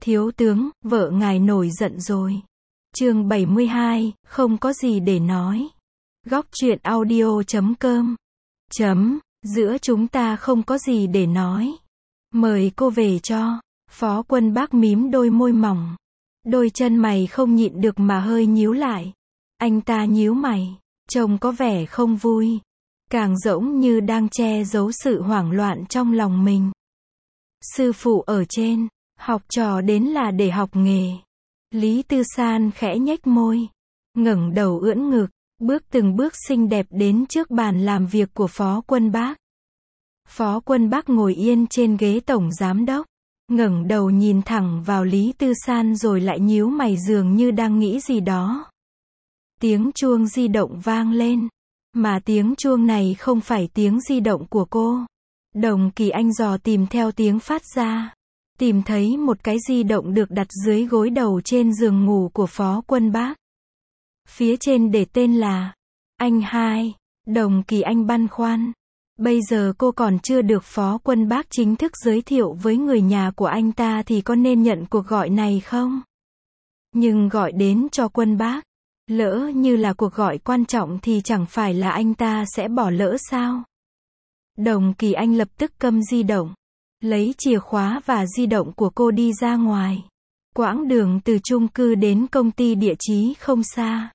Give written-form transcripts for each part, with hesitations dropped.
Thiếu tướng, vợ ngài nổi giận rồi. Chương 72, không có gì để nói. Góc truyện audio.com. Giữa chúng ta không có gì để nói. Mời cô về cho. Phó Quân Bác mím đôi môi mỏng. Đôi chân mày không nhịn được mà hơi nhíu lại. Anh ta nhíu mày, trông có vẻ không vui. Càng giống như đang che giấu sự hoảng loạn trong lòng mình. Sư phụ ở trên, học trò đến là để học nghề. Lý Tư San khẽ nhếch môi, ngẩng đầu ưỡn ngực, bước từng bước xinh đẹp đến trước bàn làm việc của Phó Quân Bác. Phó Quân Bác ngồi yên trên ghế tổng giám đốc, ngẩng đầu nhìn thẳng vào Lý Tư San rồi lại nhíu mày dường như đang nghĩ gì đó. Tiếng chuông di động vang lên, mà tiếng chuông này không phải tiếng di động của cô. Đồng Kỳ Anh dò tìm theo tiếng phát ra, tìm thấy một cái di động được đặt dưới gối đầu trên giường ngủ của Phó Quân Bác. Phía trên để tên là Anh Hai. Đồng Kỳ Anh băn khoăn. Bây giờ cô còn chưa được Phó Quân Bác chính thức giới thiệu với người nhà của anh ta thì có nên nhận cuộc gọi này không? Nhưng gọi đến cho Quân Bác, lỡ như là cuộc gọi quan trọng thì chẳng phải là anh ta sẽ bỏ lỡ sao? Đồng Kỳ Anh lập tức câm di động, lấy chìa khóa và di động của cô đi ra ngoài. Quãng đường từ chung cư đến công ty địa chí không xa.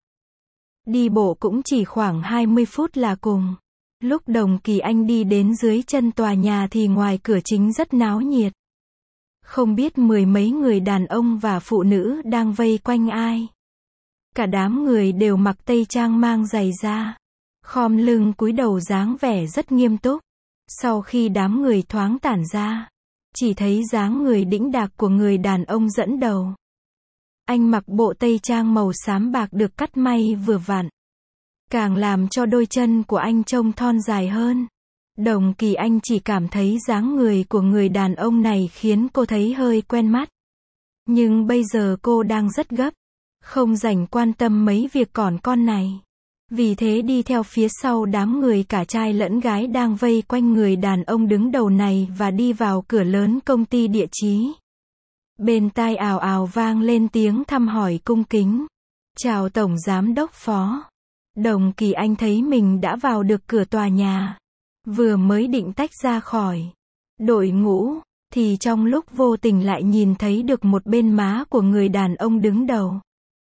Đi bộ cũng chỉ khoảng 20 phút là cùng. Lúc Đồng Kỳ Anh đi đến dưới chân tòa nhà thì ngoài cửa chính rất náo nhiệt. Không biết mười mấy người đàn ông và phụ nữ đang vây quanh ai. Cả đám người đều mặc tây trang mang giày da, khom lưng cúi đầu dáng vẻ rất nghiêm túc. Sau khi đám người thoáng tản ra, chỉ thấy dáng người đĩnh đạc của người đàn ông dẫn đầu. Anh mặc bộ tây trang màu xám bạc được cắt may vừa vặn, càng làm cho đôi chân của anh trông thon dài hơn. Đồng Kỳ Anh chỉ cảm thấy dáng người của người đàn ông này khiến cô thấy hơi quen mắt. Nhưng bây giờ cô đang rất gấp, không rảnh quan tâm mấy việc còn con này. Vì thế đi theo phía sau đám người cả trai lẫn gái đang vây quanh người đàn ông đứng đầu này và đi vào cửa lớn công ty địa chí. Bên tai ào ào vang lên tiếng thăm hỏi cung kính. Chào Tổng Giám đốc Phó. Đồng Kỳ Anh thấy mình đã vào được cửa tòa nhà. Vừa mới định tách ra khỏi đội ngũ, thì trong lúc vô tình lại nhìn thấy được một bên má của người đàn ông đứng đầu.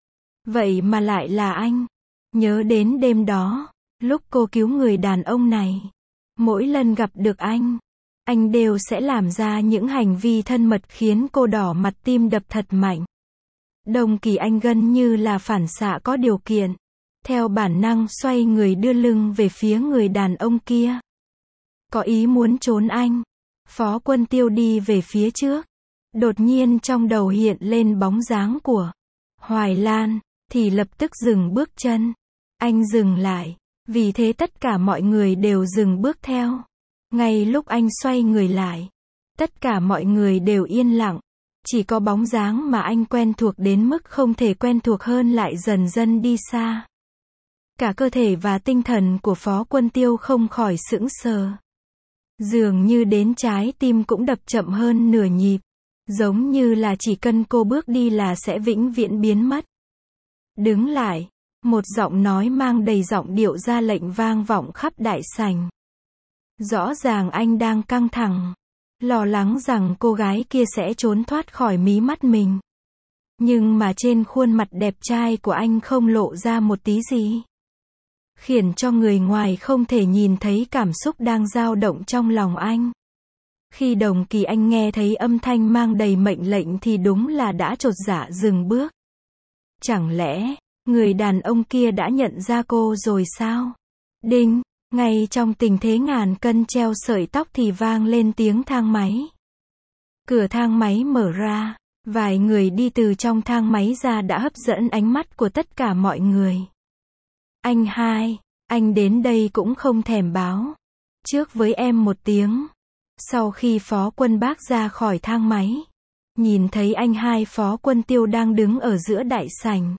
Vậy mà lại là anh. Nhớ đến đêm đó, lúc cô cứu người đàn ông này. Mỗi lần gặp được anh đều sẽ làm ra những hành vi thân mật khiến cô đỏ mặt tim đập thật mạnh. Đồng Kỳ Anh gần như là phản xạ có điều kiện. Theo bản năng xoay người đưa lưng về phía người đàn ông kia. Có ý muốn trốn anh. Phó Quân Tiêu đi về phía trước. Đột nhiên trong đầu hiện lên bóng dáng của Hoài Lan, thì lập tức dừng bước chân. Anh dừng lại. Vì thế tất cả mọi người đều dừng bước theo. Ngay lúc anh xoay người lại, tất cả mọi người đều yên lặng. Chỉ có bóng dáng mà anh quen thuộc đến mức không thể quen thuộc hơn lại dần dần đi xa. Cả cơ thể và tinh thần của Phó Quân Tiêu không khỏi sững sờ. Dường như đến trái tim cũng đập chậm hơn nửa nhịp. Giống như là chỉ cần cô bước đi là sẽ vĩnh viễn biến mất. Đứng lại. Một giọng nói mang đầy giọng điệu ra lệnh vang vọng khắp đại sảnh. Rõ ràng anh đang căng thẳng, lo lắng rằng cô gái kia sẽ trốn thoát khỏi mí mắt mình. Nhưng mà trên khuôn mặt đẹp trai của anh không lộ ra một tí gì, khiến cho người ngoài không thể nhìn thấy cảm xúc đang dao động trong lòng anh. Khi Đồng Kỳ Anh nghe thấy âm thanh mang đầy mệnh lệnh thì đúng là đã chột dạ dừng bước. Chẳng lẽ người đàn ông kia đã nhận ra cô rồi sao? Đinh, ngay trong tình thế ngàn cân treo sợi tóc thì vang lên tiếng thang máy. Cửa thang máy mở ra, vài người đi từ trong thang máy ra đã hấp dẫn ánh mắt của tất cả mọi người. Anh Hai, anh đến đây cũng không thèm báo trước với em một tiếng. Sau khi Phó Quân Bác ra khỏi thang máy, nhìn thấy anh Hai, Phó Quân Tiêu đang đứng ở giữa đại sảnh.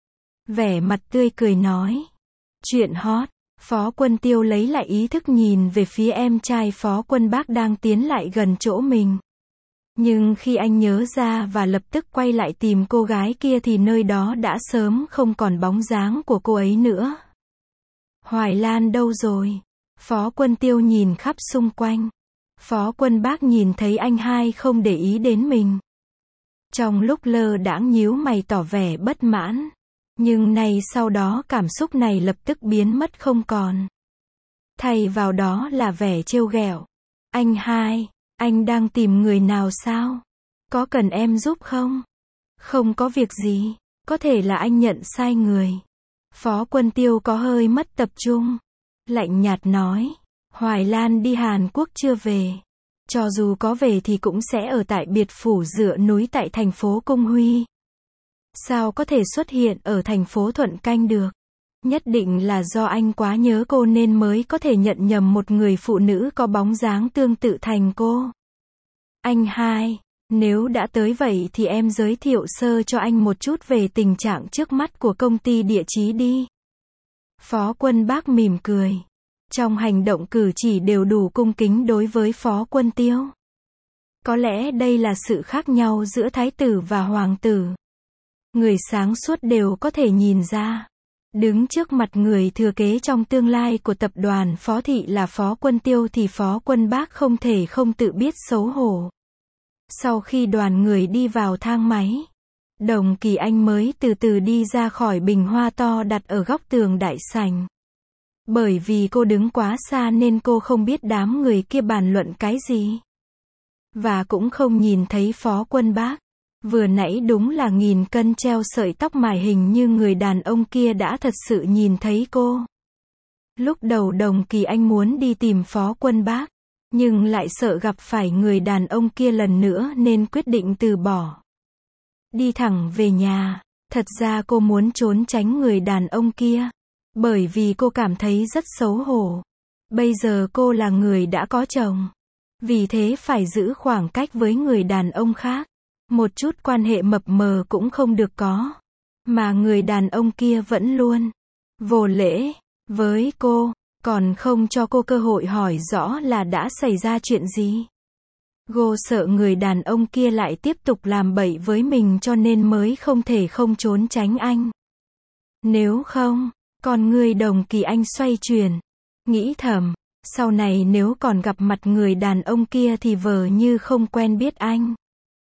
Vẻ mặt tươi cười nói. Chuyện hot. Phó Quân Tiêu lấy lại ý thức nhìn về phía em trai Phó Quân Bác đang tiến lại gần chỗ mình. Nhưng khi anh nhớ ra và lập tức quay lại tìm cô gái kia thì nơi đó đã sớm không còn bóng dáng của cô ấy nữa. Hoài Lan đâu rồi? Phó Quân Tiêu nhìn khắp xung quanh. Phó Quân Bác nhìn thấy anh hai không để ý đến mình. Trong lúc lơ đãng nhíu mày tỏ vẻ bất mãn. Nhưng nay sau đó cảm xúc này lập tức biến mất không còn. Thay vào đó là vẻ trêu ghẹo. Anh hai, anh đang tìm người nào sao? Có cần em giúp không? Không có việc gì. Có thể là anh nhận sai người. Phó Quân Tiêu có hơi mất tập trung. Lạnh nhạt nói. Hoài Lan đi Hàn Quốc chưa về. Cho dù có về thì cũng sẽ ở tại biệt phủ dựa núi tại thành phố Cung Huy. Sao có thể xuất hiện ở thành phố Thuận Canh được? Nhất định là do anh quá nhớ cô nên mới có thể nhận nhầm một người phụ nữ có bóng dáng tương tự thành cô. Anh hai, nếu đã tới vậy thì em giới thiệu sơ cho anh một chút về tình trạng trước mắt của công ty địa chí đi. Phó Quân Bác mỉm cười. Trong hành động cử chỉ đều đủ cung kính đối với Phó Quân Tiêu. Có lẽ đây là sự khác nhau giữa thái tử và hoàng tử. Người sáng suốt đều có thể nhìn ra. Đứng trước mặt người thừa kế trong tương lai của tập đoàn Phó Thị là Phó Quân Tiêu thì Phó Quân Bác không thể không tự biết xấu hổ. Sau khi đoàn người đi vào thang máy, Đồng Kỳ Anh mới từ từ đi ra khỏi bình hoa to đặt ở góc tường đại sảnh. Bởi vì cô đứng quá xa nên cô không biết đám người kia bàn luận cái gì. Và cũng không nhìn thấy Phó Quân Bác. Vừa nãy đúng là nghìn cân treo sợi tóc mà hình như người đàn ông kia đã thật sự nhìn thấy cô. Lúc đầu Đồng Kỳ Anh muốn đi tìm Phó Quân Bác, nhưng lại sợ gặp phải người đàn ông kia lần nữa nên quyết định từ bỏ. Đi thẳng về nhà, thật ra cô muốn trốn tránh người đàn ông kia. Bởi vì cô cảm thấy rất xấu hổ. Bây giờ cô là người đã có chồng. Vì thế phải giữ khoảng cách với người đàn ông khác. Một chút quan hệ mập mờ cũng không được có. Mà người đàn ông kia vẫn luôn vô lễ với cô, còn không cho cô cơ hội hỏi rõ là đã xảy ra chuyện gì. Cô sợ người đàn ông kia lại tiếp tục làm bậy với mình cho nên mới không thể không trốn tránh anh. Nếu không, con người Đồng Kỳ Anh xoay chuyển, nghĩ thầm, sau này nếu còn gặp mặt người đàn ông kia thì vờ như không quen biết anh.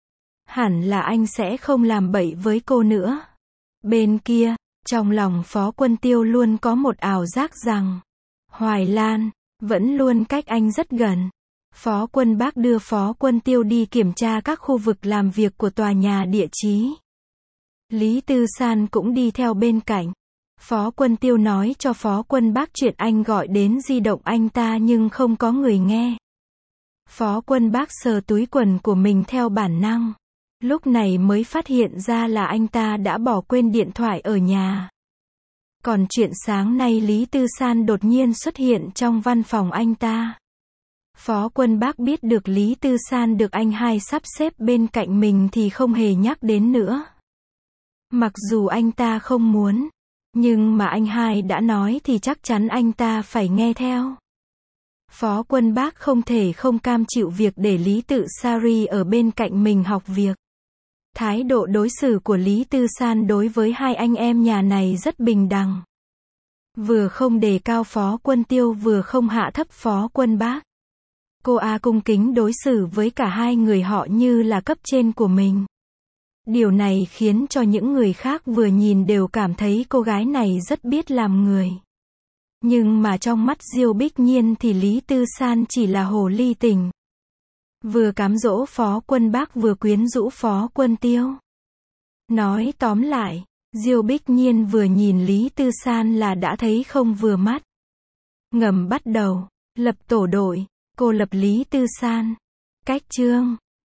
Hẳn là anh sẽ không làm bậy với cô nữa. Bên kia, trong lòng Phó Quân Tiêu luôn có một ảo giác rằng Hoài Lan vẫn luôn cách anh rất gần. Phó Quân Bác đưa Phó Quân Tiêu đi kiểm tra các khu vực làm việc của tòa nhà địa chí. Lý Tư San cũng đi theo bên cạnh. Phó Quân Tiêu nói cho Phó Quân Bác chuyện anh gọi đến di động anh ta nhưng không có người nghe. Phó Quân Bác sờ túi quần của mình theo bản năng. Lúc này mới phát hiện ra là anh ta đã bỏ quên điện thoại ở nhà. Còn chuyện sáng nay Lý Tư San đột nhiên xuất hiện trong văn phòng anh ta. Phó Quân Bác biết được Lý Tư San được anh hai sắp xếp bên cạnh mình thì không hề nhắc đến nữa. Mặc dù anh ta không muốn, nhưng mà anh hai đã nói thì chắc chắn anh ta phải nghe theo. Phó Quân Bác không thể không cam chịu việc để Lý Tự Sari ở bên cạnh mình học việc. Thái độ đối xử của Lý Tư San đối với hai anh em nhà này rất bình đẳng. Vừa không đề cao Phó Quân Tiêu vừa không hạ thấp Phó Quân Bác. Cô cung kính đối xử với cả hai người họ như là cấp trên của mình. Điều này khiến cho những người khác vừa nhìn đều cảm thấy cô gái này rất biết làm người. Nhưng mà trong mắt Diêu Bích Nhiên thì Lý Tư San chỉ là hồ ly tình. Vừa cám dỗ Phó Quân Bác vừa quyến rũ Phó Quân Tiêu. Nói tóm lại, Diêu Bích Nhiên vừa nhìn Lý Tư San là đã thấy không vừa mắt. Ngầm bắt đầu lập tổ đội, cô lập Lý Tư San. Cách chương